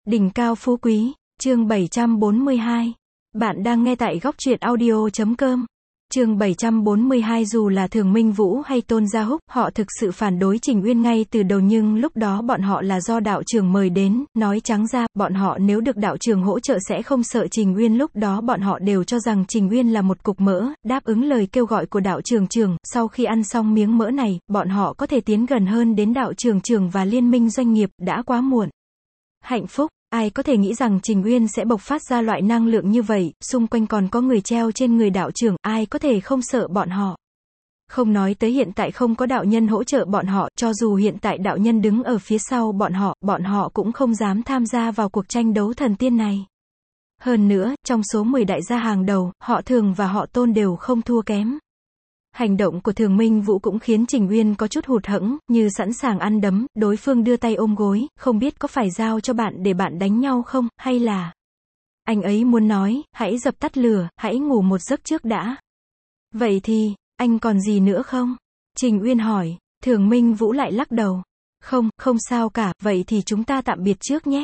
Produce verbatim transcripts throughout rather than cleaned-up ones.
Đỉnh cao phú quý, chương bảy trăm bốn mươi hai. Bạn đang nghe tại góc truyện audio chấm com. Chương bảy trăm bốn mươi hai. Dù là Thường Minh Vũ hay Tôn Gia Húc, họ thực sự phản đối Trình Uyên ngay từ đầu, nhưng lúc đó bọn họ là do đạo trưởng mời đến, nói trắng ra, bọn họ nếu được đạo trưởng hỗ trợ sẽ không sợ Trình Uyên. Lúc đó bọn họ đều cho rằng Trình Uyên là một cục mỡ, đáp ứng lời kêu gọi của đạo trưởng trưởng, sau khi ăn xong miếng mỡ này, bọn họ có thể tiến gần hơn đến đạo trưởng trưởng và liên minh doanh nghiệp, đã quá muộn. Hạnh phúc. Ai có thể nghĩ rằng Trình Uyên sẽ bộc phát ra loại năng lượng như vậy, xung quanh còn có người treo trên người đạo trưởng, ai có thể không sợ bọn họ. Không nói tới hiện tại không có đạo nhân hỗ trợ bọn họ, cho dù hiện tại đạo nhân đứng ở phía sau bọn họ, bọn họ cũng không dám tham gia vào cuộc tranh đấu thần tiên này. Hơn nữa, trong số mười đại gia hàng đầu, họ Thường và họ Tôn đều không thua kém. Hành động của Thường Minh Vũ cũng khiến Trình Uyên có chút hụt hẫng, như sẵn sàng ăn đấm, đối phương đưa tay ôm gối, không biết có phải giao cho bạn để bạn đánh nhau không, hay là... Anh ấy muốn nói, hãy dập tắt lửa, hãy ngủ một giấc trước đã. Vậy thì, anh còn gì nữa không? Trình Uyên hỏi. Thường Minh Vũ lại lắc đầu. Không, không sao cả, vậy thì chúng ta tạm biệt trước nhé.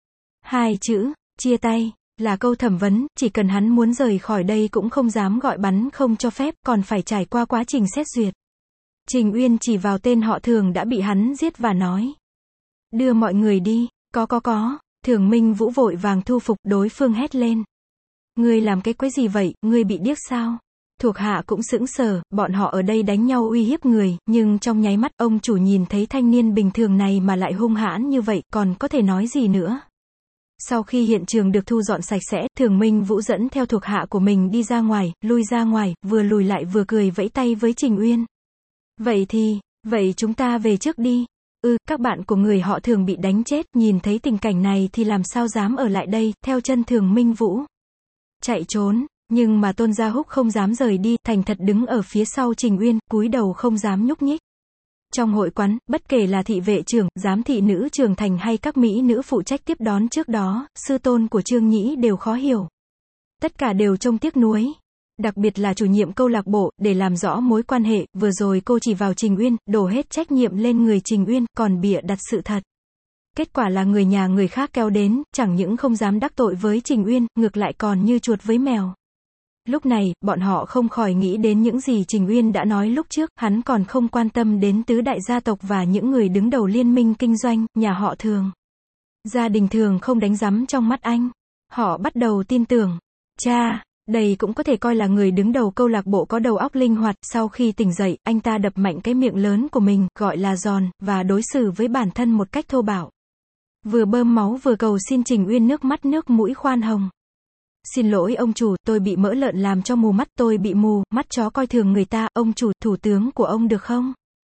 Hai chữ, chia tay. Là câu thẩm vấn, chỉ cần hắn muốn rời khỏi đây cũng không dám gọi bắn không cho phép, còn phải trải qua quá trình xét duyệt. Trình Uyên chỉ vào tên họ Thường đã bị hắn giết và nói. Đưa mọi người đi, có có có, Thường Minh Vũ vội vàng thu phục, đối phương hét lên. Ngươi làm cái quái gì vậy, ngươi bị điếc sao? Thuộc hạ cũng sững sờ, bọn họ ở đây đánh nhau uy hiếp người, nhưng trong nháy mắt ông chủ nhìn thấy thanh niên bình thường này mà lại hung hãn như vậy, còn có thể nói gì nữa? Sau khi hiện trường được thu dọn sạch sẽ, Thường Minh Vũ dẫn theo thuộc hạ của mình đi ra ngoài, lui ra ngoài, vừa lùi lại vừa cười vẫy tay với Trình Uyên. Vậy thì, vậy chúng ta về trước đi. Ừ, các bạn của người họ Thường bị đánh chết, nhìn thấy tình cảnh này thì làm sao dám ở lại đây, theo chân Thường Minh Vũ. Chạy trốn, nhưng mà Tôn Gia Húc không dám rời đi, thành thật đứng ở phía sau Trình Uyên, cúi đầu không dám nhúc nhích. Trong hội quán, bất kể là thị vệ trưởng, giám thị nữ trưởng thành hay các mỹ nữ phụ trách tiếp đón trước đó, sư tôn của Trương Nhĩ đều khó hiểu. Tất cả đều trông tiếc nuối. Đặc biệt là chủ nhiệm câu lạc bộ, để làm rõ mối quan hệ, vừa rồi cô chỉ vào Trình Uyên, đổ hết trách nhiệm lên người Trình Uyên, còn bịa đặt sự thật. Kết quả là người nhà người khác kéo đến, chẳng những không dám đắc tội với Trình Uyên, ngược lại còn như chuột với mèo. Lúc này, bọn họ không khỏi nghĩ đến những gì Trình Uyên đã nói lúc trước, hắn còn không quan tâm đến tứ đại gia tộc và những người đứng đầu liên minh kinh doanh, nhà họ Thường. Gia đình Thường không đánh rắm trong mắt anh. Họ bắt đầu tin tưởng. Cha, đây cũng có thể coi là người đứng đầu câu lạc bộ có đầu óc linh hoạt. Sau khi tỉnh dậy, anh ta đập mạnh cái miệng lớn của mình, gọi là giòn, và đối xử với bản thân một cách thô bạo. Vừa bơm máu vừa cầu xin Trình Uyên nước mắt nước mũi khoan hồng. Xin lỗi ông chủ, tôi bị mỡ lợn làm cho mù mắt, tôi bị mù, mắt chó coi thường người ta, ông chủ, thủ tướng của ông được không?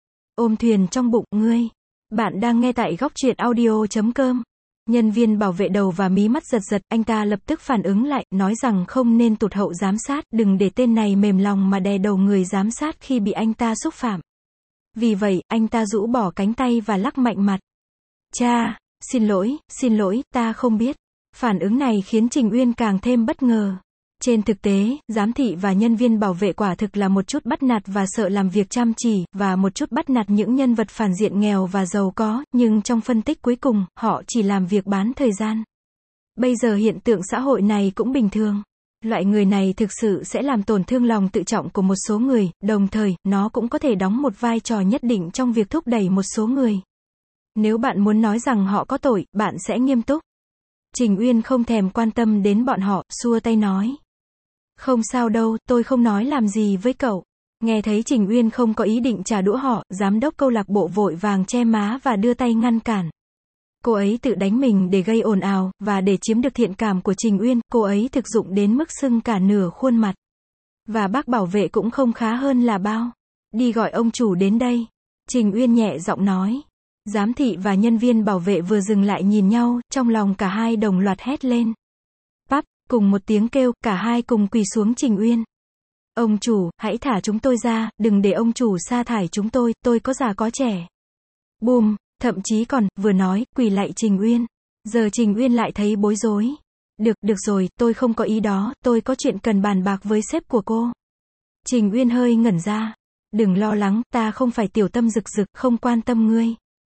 Ôm thuyền trong bụng, ngươi. Bạn đang nghe tại góc truyện audio chấm com. Nhân viên bảo vệ đầu và mí mắt giật giật, anh ta lập tức phản ứng lại, nói rằng không nên tụt hậu giám sát, đừng để tên này mềm lòng mà đè đầu người giám sát khi bị anh ta xúc phạm. Vì vậy, anh ta rũ bỏ cánh tay và lắc mạnh mặt. Cha, xin lỗi, xin lỗi, ta không biết. Phản ứng này khiến Trình Uyên càng thêm bất ngờ. Trên thực tế, giám thị và nhân viên bảo vệ quả thực là một chút bắt nạt và sợ làm việc chăm chỉ, và một chút bắt nạt những nhân vật phản diện nghèo và giàu có, nhưng trong phân tích cuối cùng, họ chỉ làm việc bán thời gian. Bây giờ hiện tượng xã hội này cũng bình thường. Loại người này thực sự sẽ làm tổn thương lòng tự trọng của một số người, đồng thời, nó cũng có thể đóng một vai trò nhất định trong việc thúc đẩy một số người. Nếu bạn muốn nói rằng họ có tội, bạn sẽ nghiêm túc. Trình Uyên không thèm quan tâm đến bọn họ, xua tay nói. Không sao đâu, tôi không nói làm gì với cậu. Nghe thấy Trình Uyên không có ý định trả đũa họ, giám đốc câu lạc bộ vội vàng che má và đưa tay ngăn cản. Cô ấy tự đánh mình để gây ồn ào, và để chiếm được thiện cảm của Trình Uyên, cô ấy thực dụng đến mức sưng cả nửa khuôn mặt. Và bác bảo vệ cũng không khá hơn là bao. Đi gọi ông chủ đến đây. Trình Uyên nhẹ giọng nói. Giám thị và nhân viên bảo vệ vừa dừng lại nhìn nhau, trong lòng cả hai đồng loạt hét lên. Pắp, cùng một tiếng kêu, cả hai cùng quỳ xuống Trình Uyên. Ông chủ, hãy thả chúng tôi ra, đừng để ông chủ sa thải chúng tôi, tôi có già có trẻ. Bùm, thậm chí còn, vừa nói, quỳ lại Trình Uyên. Giờ Trình Uyên lại thấy bối rối. Được, được rồi, tôi không có ý đó, tôi có chuyện cần bàn bạc với sếp của cô. Trình Uyên hơi ngẩn ra. Đừng lo lắng, ta không phải tiểu tâm rực rực, không quan tâm ngươi.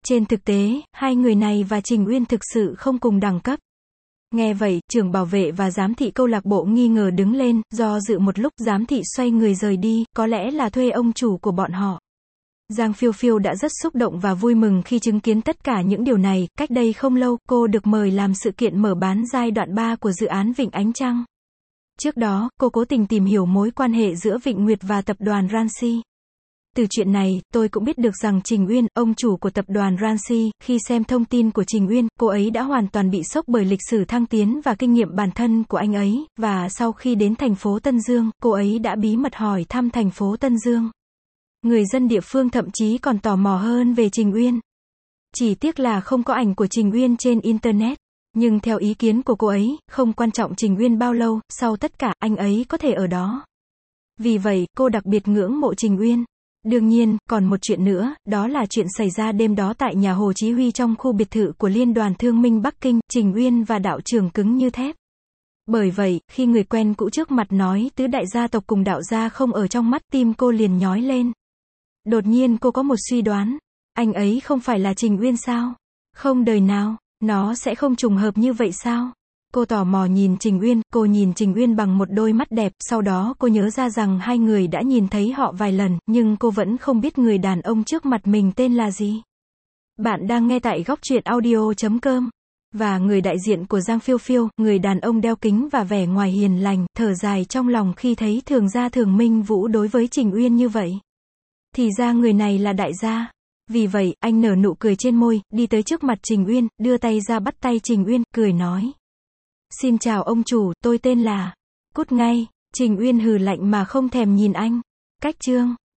Trên thực tế, hai người này và Trình Uyên thực sự không cùng đẳng cấp. Nghe vậy, trưởng bảo vệ và giám thị câu lạc bộ nghi ngờ đứng lên, do dự một lúc giám thị xoay người rời đi, có lẽ là thuê ông chủ của bọn họ. Giang Phiêu Phiêu đã rất xúc động và vui mừng khi chứng kiến tất cả những điều này. Cách đây không lâu, cô được mời làm sự kiện mở bán giai đoạn ba của dự án Vịnh Ánh Trăng. Trước đó, cô cố tình tìm hiểu mối quan hệ giữa Vịnh Nguyệt và tập đoàn Ransi. Từ chuyện này, tôi cũng biết được rằng Trình Uyên, ông chủ của tập đoàn Ransi, khi xem thông tin của Trình Uyên, cô ấy đã hoàn toàn bị sốc bởi lịch sử thăng tiến và kinh nghiệm bản thân của anh ấy, và sau khi đến thành phố Tân Dương, cô ấy đã bí mật hỏi thăm thành phố Tân Dương. Người dân địa phương thậm chí còn tò mò hơn về Trình Uyên. Chỉ tiếc là không có ảnh của Trình Uyên trên Internet. Nhưng theo ý kiến của cô ấy, không quan trọng Trình Uyên bao lâu, sau tất cả, anh ấy có thể ở đó. Vì vậy, cô đặc biệt ngưỡng mộ Trình Uyên. Đương nhiên, còn một chuyện nữa, đó là chuyện xảy ra đêm đó tại nhà Hồ Chí Huy trong khu biệt thự của Liên đoàn Thương minh Bắc Kinh, Trình Uyên và đạo trưởng cứng như thép. Bởi vậy, khi người quen cũ trước mặt nói tứ đại gia tộc cùng đạo gia không ở trong mắt, tim cô liền nhói lên. Đột nhiên cô có một suy đoán, anh ấy không phải là Trình Uyên sao? Không đời nào, nó sẽ không trùng hợp như vậy sao? Cô tò mò nhìn Trình Uyên, cô nhìn Trình Uyên bằng một đôi mắt đẹp, sau đó cô nhớ ra rằng hai người đã nhìn thấy họ vài lần, nhưng cô vẫn không biết người đàn ông trước mặt mình tên là gì. Bạn đang nghe tại góc truyện audio chấm com. Và người đại diện của Giang Phiêu Phiêu, người đàn ông đeo kính và vẻ ngoài hiền lành, thở dài trong lòng khi thấy Thường gia Thường Minh Vũ đối với Trình Uyên như vậy. Thì ra người này là đại gia. Vì vậy, anh nở nụ cười trên môi, đi tới trước mặt Trình Uyên, đưa tay ra bắt tay Trình Uyên, cười nói. Xin chào ông chủ, tôi tên là... Cút ngay. Trình Uyên hừ lạnh mà không thèm nhìn anh. Cách chương.